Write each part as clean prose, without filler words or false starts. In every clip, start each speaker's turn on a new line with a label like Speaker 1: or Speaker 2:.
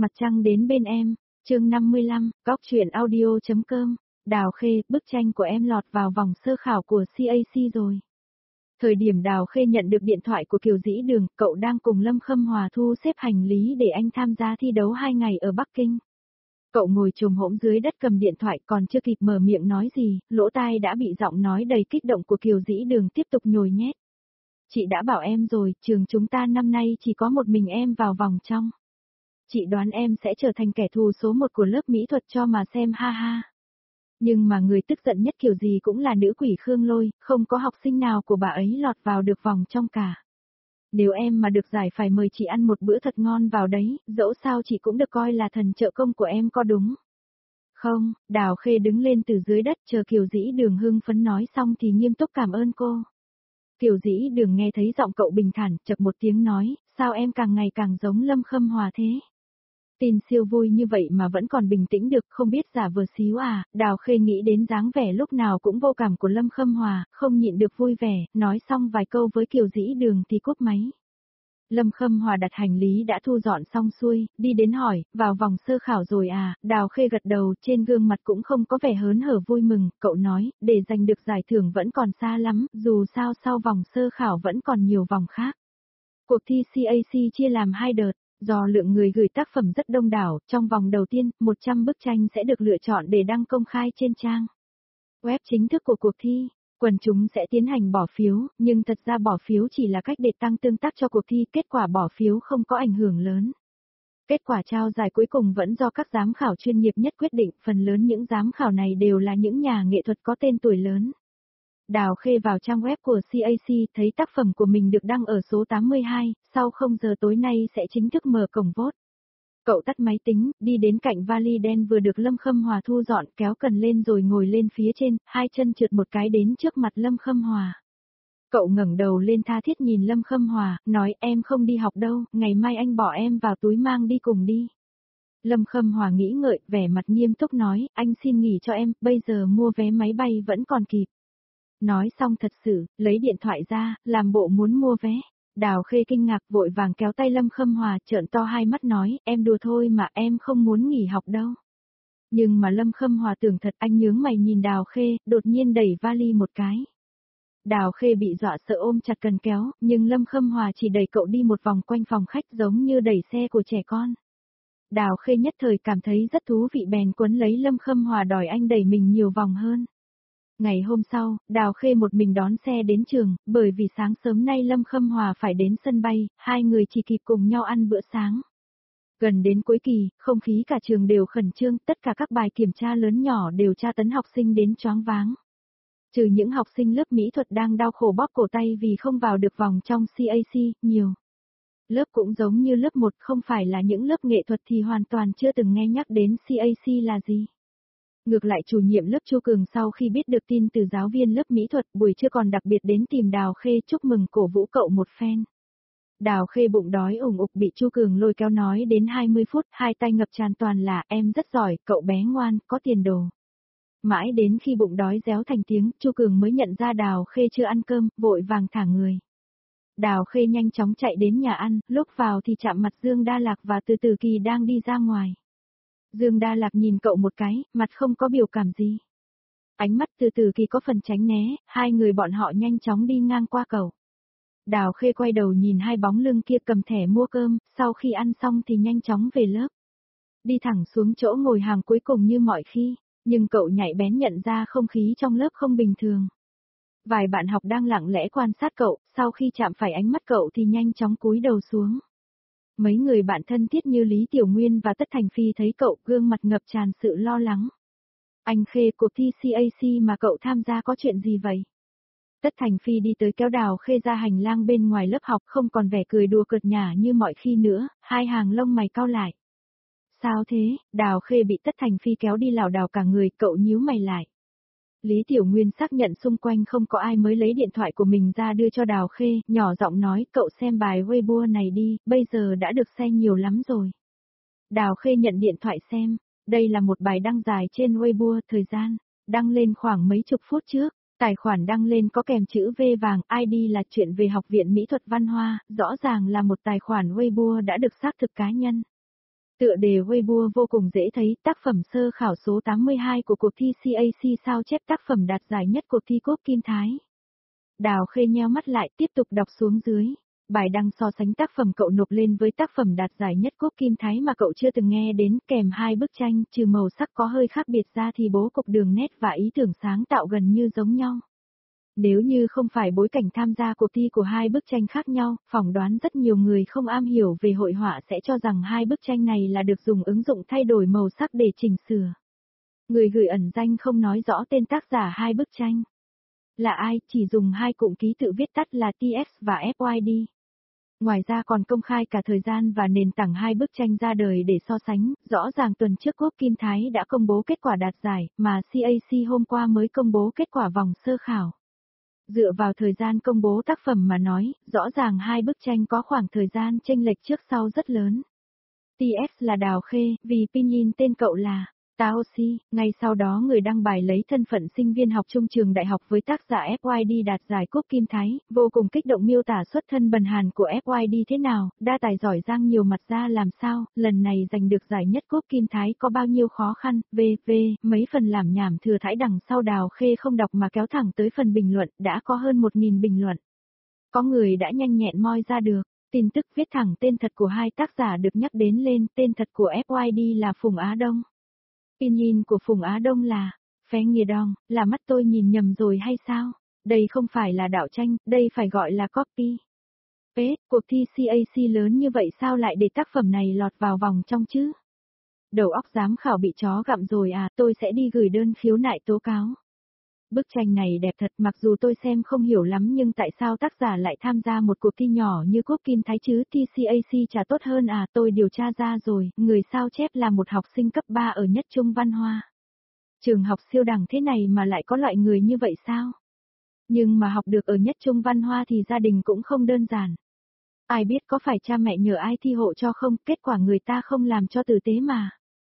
Speaker 1: Mặt trăng đến bên em, chương 55, góc truyện audio.com, Đào Khê, bức tranh của em lọt vào vòng sơ khảo của CAC rồi. Thời điểm Đào Khê nhận được điện thoại của Kiều Dĩ Đường, cậu đang cùng Lâm Khâm Hòa thu xếp hành lý để anh tham gia thi đấu 2 ngày ở Bắc Kinh. Cậu ngồi chồm hổm dưới đất cầm điện thoại còn chưa kịp mở miệng nói gì, lỗ tai đã bị giọng nói đầy kích động của Kiều Dĩ Đường tiếp tục nhồi nhét. Chị đã bảo em rồi, trường chúng ta năm nay chỉ có một mình em vào vòng trong. Chị đoán em sẽ trở thành kẻ thù số 1 của lớp mỹ thuật cho mà xem ha ha. Nhưng mà người tức giận nhất kiểu gì cũng là nữ quỷ Khương Lôi, không có học sinh nào của bà ấy lọt vào được vòng trong cả. Nếu em mà được giải phải mời chị ăn một bữa thật ngon vào đấy, dẫu sao chị cũng được coi là thần trợ công của em có đúng. Không, Đào Khê đứng lên từ dưới đất chờ Kiều Dĩ Đường hưng phấn nói xong thì nghiêm túc cảm ơn cô. Kiều Dĩ Đường nghe thấy giọng cậu bình thản, chậc một tiếng nói, sao em càng ngày càng giống Lâm Khâm Hòa thế? Tin siêu vui như vậy mà vẫn còn bình tĩnh được, không biết giả vờ xíu à? Đào Khê nghĩ đến dáng vẻ lúc nào cũng vô cảm của Lâm Khâm Hòa, không nhịn được vui vẻ, nói xong vài câu với Kiều Dĩ Đường thì cúp máy. Lâm Khâm Hòa đặt hành lý đã thu dọn xong xuôi, đi đến hỏi, vào vòng sơ khảo rồi à? Đào Khê gật đầu, trên gương mặt cũng không có vẻ hớn hở vui mừng, cậu nói, để giành được giải thưởng vẫn còn xa lắm, dù sao sau vòng sơ khảo vẫn còn nhiều vòng khác. Cuộc thi CAC chia làm 2 đợt. Do lượng người gửi tác phẩm rất đông đảo, trong vòng đầu tiên, 100 bức tranh sẽ được lựa chọn để đăng công khai trên trang web chính thức của cuộc thi. Quần chúng sẽ tiến hành bỏ phiếu, nhưng thật ra bỏ phiếu chỉ là cách để tăng tương tác cho cuộc thi, kết quả bỏ phiếu không có ảnh hưởng lớn. Kết quả trao giải cuối cùng vẫn do các giám khảo chuyên nghiệp nhất quyết định, phần lớn những giám khảo này đều là những nhà nghệ thuật có tên tuổi lớn. Đào Khê vào trang web của CAC thấy tác phẩm của mình được đăng ở số 82, sau 0 giờ tối nay sẽ chính thức mở cổng vote. Cậu tắt máy tính, đi đến cạnh vali đen vừa được Lâm Khâm Hòa thu dọn, kéo cần lên rồi ngồi lên phía trên, hai chân trượt một cái đến trước mặt Lâm Khâm Hòa. Cậu ngẩng đầu lên tha thiết nhìn Lâm Khâm Hòa, nói em không đi học đâu, ngày mai anh bỏ em vào túi mang đi cùng đi. Lâm Khâm Hòa nghĩ ngợi, vẻ mặt nghiêm túc nói, anh xin nghỉ cho em, bây giờ mua vé máy bay vẫn còn kịp. Nói xong thật sự, lấy điện thoại ra, làm bộ muốn mua vé. Đào Khê kinh ngạc vội vàng kéo tay Lâm Khâm Hòa trợn to hai mắt nói, em đùa thôi mà em không muốn nghỉ học đâu. Nhưng mà Lâm Khâm Hòa tưởng thật, anh nhướng mày nhìn Đào Khê, đột nhiên đẩy vali một cái. Đào Khê bị dọa sợ ôm chặt cần kéo, nhưng Lâm Khâm Hòa chỉ đẩy cậu đi một vòng quanh phòng khách giống như đẩy xe của trẻ con. Đào Khê nhất thời cảm thấy rất thú vị bèn quấn lấy Lâm Khâm Hòa đòi anh đẩy mình nhiều vòng hơn. Ngày hôm sau, Đào Khê một mình đón xe đến trường, bởi vì sáng sớm nay Lâm Khâm Hòa phải đến sân bay, hai người chỉ kịp cùng nhau ăn bữa sáng. Gần đến cuối kỳ, không khí cả trường đều khẩn trương, tất cả các bài kiểm tra lớn nhỏ đều tra tấn học sinh đến choáng váng. Trừ những học sinh lớp mỹ thuật đang đau khổ bóp cổ tay vì không vào được vòng trong CAC, nhiều lớp cũng giống như lớp 1 không phải là những lớp nghệ thuật thì hoàn toàn chưa từng nghe nhắc đến CAC là gì. Ngược lại chủ nhiệm lớp Chu Cường sau khi biết được tin từ giáo viên lớp mỹ thuật buổi trưa còn đặc biệt đến tìm Đào Khê chúc mừng cổ vũ cậu một phen. Đào Khê bụng đói ủng ục bị Chu Cường lôi kéo nói đến 20 phút, hai tay ngập tràn toàn là em rất giỏi, cậu bé ngoan, có tiền đồ. Mãi đến khi bụng đói réo thành tiếng, Chu Cường mới nhận ra Đào Khê chưa ăn cơm, vội vàng thả người. Đào Khê nhanh chóng chạy đến nhà ăn, lúc vào thì chạm mặt Dương Đa Lạc và Từ Từ Kỳ đang đi ra ngoài. Dương Đa Lạc nhìn cậu một cái, mặt không có biểu cảm gì. Ánh mắt Từ Từ Kỳ có phần tránh né, hai người bọn họ nhanh chóng đi ngang qua cậu. Đào Khê quay đầu nhìn hai bóng lưng kia cầm thẻ mua cơm, sau khi ăn xong thì nhanh chóng về lớp. Đi thẳng xuống chỗ ngồi hàng cuối cùng như mọi khi, nhưng cậu nhạy bén nhận ra không khí trong lớp không bình thường. Vài bạn học đang lặng lẽ quan sát cậu, sau khi chạm phải ánh mắt cậu thì nhanh chóng cúi đầu xuống. Mấy người bạn thân thiết như Lý Tiểu Nguyên và Tất Thành Phi thấy cậu gương mặt ngập tràn sự lo lắng. Anh Khê, cuộc thi CAC mà cậu tham gia có chuyện gì vậy? Tất Thành Phi đi tới kéo Đào Khê ra hành lang bên ngoài lớp học không còn vẻ cười đùa cợt nhả như mọi khi nữa, hai hàng lông mày cau lại. Sao thế? Đào Khê bị Tất Thành Phi kéo đi lảo đảo cả người, cậu nhíu mày lại. Lý Tiểu Nguyên xác nhận xung quanh không có ai mới lấy điện thoại của mình ra đưa cho Đào Khê, nhỏ giọng nói cậu xem bài Weibo này đi, bây giờ đã được share nhiều lắm rồi. Đào Khê nhận điện thoại xem, đây là một bài đăng dài trên Weibo, thời gian, đăng lên khoảng mấy chục phút trước, tài khoản đăng lên có kèm chữ V vàng, ID là chuyện về Học viện Mỹ thuật Văn Hoa, rõ ràng là một tài khoản Weibo đã được xác thực cá nhân. Tựa đề Weibo vô cùng dễ thấy, tác phẩm sơ khảo số 82 của cuộc thi CAC sao chép tác phẩm đạt giải nhất cuộc thi Cúp Kim Thái. Đào Khê nheo mắt lại tiếp tục đọc xuống dưới. Bài đăng so sánh tác phẩm cậu nộp lên với tác phẩm đạt giải nhất Cúp Kim Thái mà cậu chưa từng nghe đến, kèm hai bức tranh, trừ màu sắc có hơi khác biệt ra thì bố cục đường nét và ý tưởng sáng tạo gần như giống nhau. Nếu như không phải bối cảnh tham gia cuộc thi của hai bức tranh khác nhau, phỏng đoán rất nhiều người không am hiểu về hội họa sẽ cho rằng hai bức tranh này là được dùng ứng dụng thay đổi màu sắc để chỉnh sửa. Người gửi ẩn danh không nói rõ tên tác giả hai bức tranh. Là ai, chỉ dùng hai cụm ký tự viết tắt là TS và FYD. Ngoài ra còn công khai cả thời gian và nền tảng hai bức tranh ra đời để so sánh, rõ ràng tuần trước Cúp Kim Thái đã công bố kết quả đạt giải, mà CAC hôm qua mới công bố kết quả vòng sơ khảo. Dựa vào thời gian công bố tác phẩm mà nói, rõ ràng hai bức tranh có khoảng thời gian chênh lệch trước sau rất lớn. TS là Đào Khê, vì pinyin tên cậu là Taoshi, ngay sau đó người đăng bài lấy thân phận sinh viên học chung trường đại học với tác giả FYD đạt giải Cúp Kim Thái, vô cùng kích động miêu tả xuất thân bần hàn của FYD thế nào, đa tài giỏi giang nhiều mặt ra làm sao, lần này giành được giải nhất Cúp Kim Thái có bao nhiêu khó khăn, mấy phần làm nhảm thừa thãi đằng sau Đào Khê không đọc mà kéo thẳng tới phần bình luận, đã có hơn 1.000 bình luận. Có người đã nhanh nhẹn moi ra được. Tin tức viết thẳng tên thật của hai tác giả được nhắc đến lên, tên thật của FYD là Phùng Á Đông. Pinyin của Phùng Á Đông là Phé Nghìa Đong, là mắt tôi nhìn nhầm rồi hay sao? Đây không phải là đạo tranh, đây phải gọi là copy. Cuộc thi CAC lớn như vậy sao lại để tác phẩm này lọt vào vòng trong chứ? Đầu óc giám khảo bị chó gặm rồi à, tôi sẽ đi gửi đơn khiếu nại tố cáo. Bức tranh này đẹp thật, mặc dù tôi xem không hiểu lắm nhưng tại sao tác giả lại tham gia một cuộc thi nhỏ như Cúp Kim Thái chứ, thi CAC chả tốt hơn à, tôi điều tra ra rồi, người sao chép là một học sinh cấp 3 ở Nhất Trung Văn Hoa. Trường học siêu đẳng thế này mà lại có loại người như vậy sao? Nhưng mà học được ở Nhất Trung Văn Hoa thì gia đình cũng không đơn giản. Ai biết có phải cha mẹ nhờ ai thi hộ cho không, kết quả người ta không làm cho tử tế mà.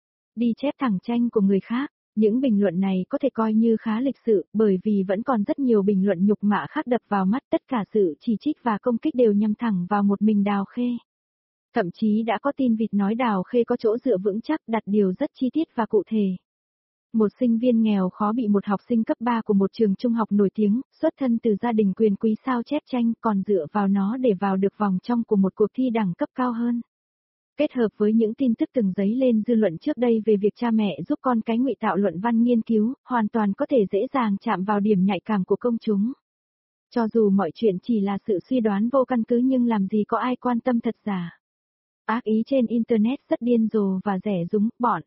Speaker 1: Đi chép thẳng tranh của người khác. Những bình luận này có thể coi như khá lịch sự, bởi vì vẫn còn rất nhiều bình luận nhục mạ khác đập vào mắt, tất cả sự chỉ trích và công kích đều nhắm thẳng vào một mình Đào Khê. Thậm chí đã có tin vịt nói Đào Khê có chỗ dựa vững chắc, đặt điều rất chi tiết và cụ thể. Một sinh viên nghèo khó bị một học sinh cấp 3 của một trường trung học nổi tiếng, xuất thân từ gia đình quyền quý sao chép tranh, còn dựa vào nó để vào được vòng trong của một cuộc thi đẳng cấp cao hơn. Kết hợp với những tin tức từng dấy lên dư luận trước đây về việc cha mẹ giúp con cái ngụy tạo luận văn nghiên cứu, hoàn toàn có thể dễ dàng chạm vào điểm nhạy cảm của công chúng. Cho dù mọi chuyện chỉ là sự suy đoán vô căn cứ nhưng làm gì có ai quan tâm thật giả. Ác ý trên Internet rất điên rồ và rẻ rúng, bọn.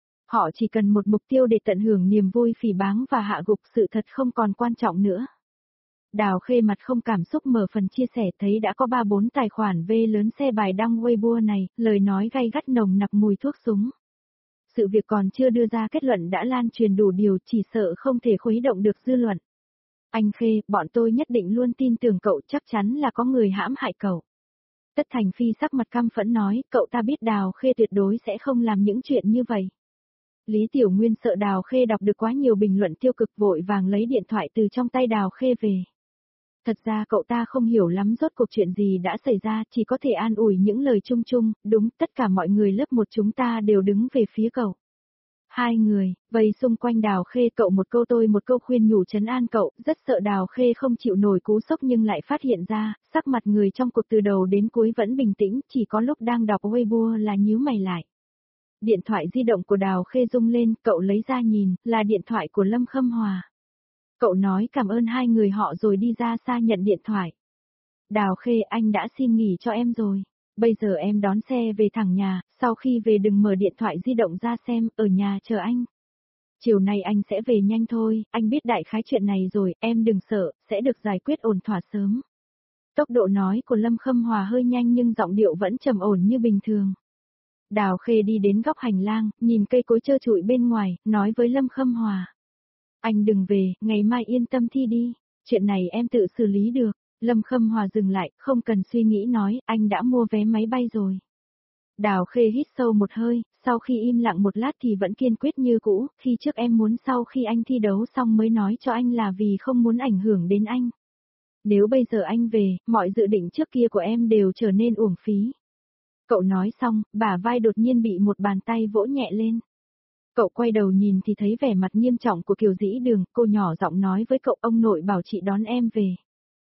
Speaker 1: Họ chỉ cần một mục tiêu để tận hưởng niềm vui phỉ báng và hạ gục sự thật không còn quan trọng nữa. Đào Khê mặt không cảm xúc mở phần chia sẻ thấy đã có 3-4 tài khoản V lớn xe bài đăng Weibo này, lời nói gay gắt nồng nặc mùi thuốc súng. Sự việc còn chưa đưa ra kết luận đã lan truyền đủ điều, chỉ sợ không thể khuấy động được dư luận. Anh Khê, bọn tôi nhất định luôn tin tưởng cậu, chắc chắn là có người hãm hại cậu. Tất Thành Phi sắc mặt căm phẫn nói, cậu ta biết Đào Khê tuyệt đối sẽ không làm những chuyện như vậy. Lý Tiểu Nguyên sợ Đào Khê đọc được quá nhiều bình luận tiêu cực vội vàng lấy điện thoại từ trong tay Đào Khê về. Thật ra cậu ta không hiểu lắm rốt cuộc chuyện gì đã xảy ra, chỉ có thể an ủi những lời chung chung, đúng, tất cả mọi người lớp 1 chúng ta đều đứng về phía cậu. Hai người, vây xung quanh Đào Khê, cậu một câu tôi một câu khuyên nhủ trấn an cậu, rất sợ Đào Khê không chịu nổi cú sốc nhưng lại phát hiện ra, sắc mặt người trong cuộc từ đầu đến cuối vẫn bình tĩnh, chỉ có lúc đang đọc Weibo là nhíu mày lại. Điện thoại di động của Đào Khê rung lên, cậu lấy ra nhìn, là điện thoại của Lâm Khâm Hòa. Cậu nói cảm ơn hai người họ rồi đi ra xa nhận điện thoại. Đào Khê, anh đã xin nghỉ cho em rồi. Bây giờ em đón xe về thẳng nhà, sau khi về đừng mở điện thoại di động ra xem, ở nhà chờ anh. Chiều nay anh sẽ về nhanh thôi, anh biết đại khái chuyện này rồi, em đừng sợ, sẽ được giải quyết ổn thỏa sớm. Tốc độ nói của Lâm Khâm Hòa hơi nhanh nhưng giọng điệu vẫn trầm ổn như bình thường. Đào Khê đi đến góc hành lang, nhìn cây cối trơ trụi bên ngoài, nói với Lâm Khâm Hòa. Anh đừng về, ngày mai yên tâm thi đi, chuyện này em tự xử lý được. Lâm Khâm Hòa dừng lại, không cần suy nghĩ nói, anh đã mua vé máy bay rồi. Đào Khê hít sâu một hơi, sau khi im lặng một lát thì vẫn kiên quyết như cũ, khi trước em muốn sau khi anh thi đấu xong mới nói cho anh là vì không muốn ảnh hưởng đến anh. Nếu bây giờ anh về, mọi dự định trước kia của em đều trở nên uổng phí. Cậu nói xong, bả vai đột nhiên bị một bàn tay vỗ nhẹ lên. Cậu quay đầu nhìn thì thấy vẻ mặt nghiêm trọng của Kiều Dĩ Đường, cô nhỏ giọng nói với cậu ông nội bảo chị đón em về.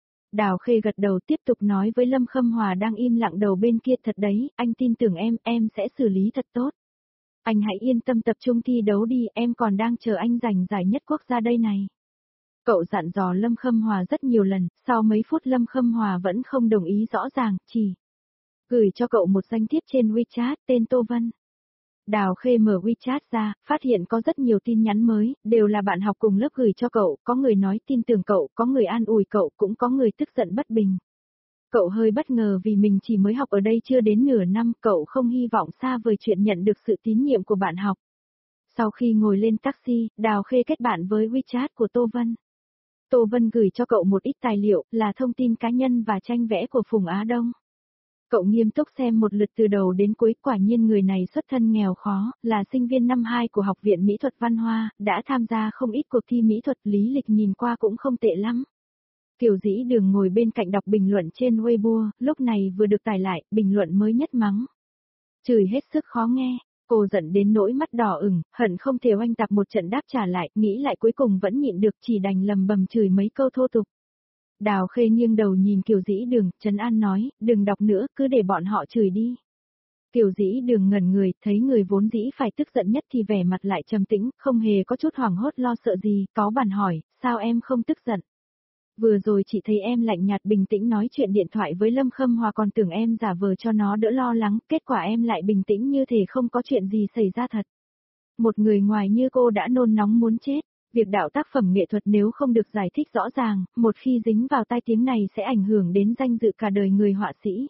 Speaker 1: Đào Khê gật đầu tiếp tục nói với Lâm Khâm Hòa đang im lặng đầu bên kia thật đấy, anh tin tưởng em sẽ xử lý thật tốt. Anh hãy yên tâm tập trung thi đấu đi, em còn đang chờ anh giành giải nhất quốc gia đây này. Cậu dặn dò Lâm Khâm Hòa rất nhiều lần, sau mấy phút Lâm Khâm Hòa vẫn không đồng ý rõ ràng, chỉ gửi cho cậu một danh thiếp trên WeChat tên Tô Vân. Đào Khê mở WeChat ra, phát hiện có rất nhiều tin nhắn mới, đều là bạn học cùng lớp gửi cho cậu, có người nói tin tưởng cậu, có người an ủi cậu, cũng có người tức giận bất bình. Cậu hơi bất ngờ vì mình chỉ mới học ở đây chưa đến nửa năm, cậu không hy vọng xa vời chuyện nhận được sự tín nhiệm của bạn học. Sau khi ngồi lên taxi, Đào Khê kết bạn với WeChat của Tô Vân. Tô Vân gửi cho cậu một ít tài liệu, là thông tin cá nhân và tranh vẽ của Phùng Á Đông. Cậu nghiêm túc xem một lượt từ đầu đến cuối, quả nhiên người này xuất thân nghèo khó, là sinh viên năm 2 của Học viện Mỹ thuật Văn Hoa, đã tham gia không ít cuộc thi mỹ thuật, lý lịch nhìn qua cũng không tệ lắm. Kiều Dĩ Đường ngồi bên cạnh đọc bình luận trên Weibo, lúc này vừa được tải lại, bình luận mới nhất mắng. Chửi hết sức khó nghe, cô giận đến nỗi mắt đỏ ửng, hận không thể oanh tạc một trận đáp trả lại, nghĩ lại cuối cùng vẫn nhịn được, chỉ đành lầm bầm chửi mấy câu thô tục. Đào Khê nghiêng đầu nhìn Kiều Dĩ Đường, trấn an nói, đừng đọc nữa, cứ để bọn họ chửi đi. Kiều Dĩ Đường ngẩn người, thấy người vốn dĩ phải tức giận nhất thì vẻ mặt lại trầm tĩnh, không hề có chút hoảng hốt lo sợ gì, có bản hỏi, sao em không tức giận? Vừa rồi chị thấy em lạnh nhạt bình tĩnh nói chuyện điện thoại với Lâm Khâm Hòa, còn tưởng em giả vờ cho nó đỡ lo lắng, kết quả em lại bình tĩnh như thể không có chuyện gì xảy ra thật. Một người ngoài như cô đã nôn nóng muốn chết. Việc đạo tác phẩm nghệ thuật nếu không được giải thích rõ ràng, một khi dính vào tai tiếng này sẽ ảnh hưởng đến danh dự cả đời người họa sĩ.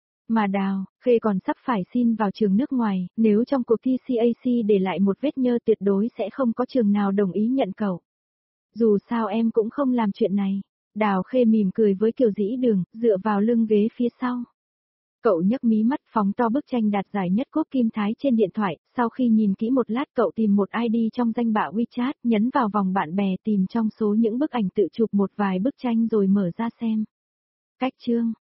Speaker 1: Mà Đào Khê còn sắp phải xin vào trường nước ngoài, nếu trong cuộc thi CAC để lại một vết nhơ tuyệt đối sẽ không có trường nào đồng ý nhận cậu. Dù sao em cũng không làm chuyện này. Đào Khê mỉm cười với Kiều Dĩ Đường, dựa vào lưng ghế phía sau. Cậu nhấc mí mắt phóng to bức tranh đạt giải nhất quốc Kim Thái trên điện thoại, sau khi nhìn kỹ một lát cậu tìm một ID trong danh bạ WeChat, nhấn vào vòng bạn bè tìm trong số những bức ảnh tự chụp một vài bức tranh rồi mở ra xem. Cách chương